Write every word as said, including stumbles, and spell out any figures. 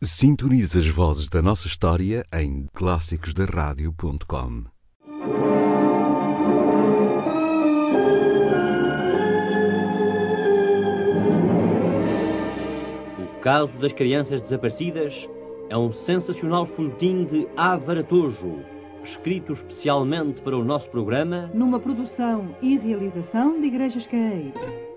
Sintonize as vozes da nossa história em clássicos da rádio ponto com. O caso das crianças desaparecidas é um sensacional folhetim de Álvaro Tojo, escrito especialmente para o nosso programa, numa produção e realização de Igrejas Caeiras.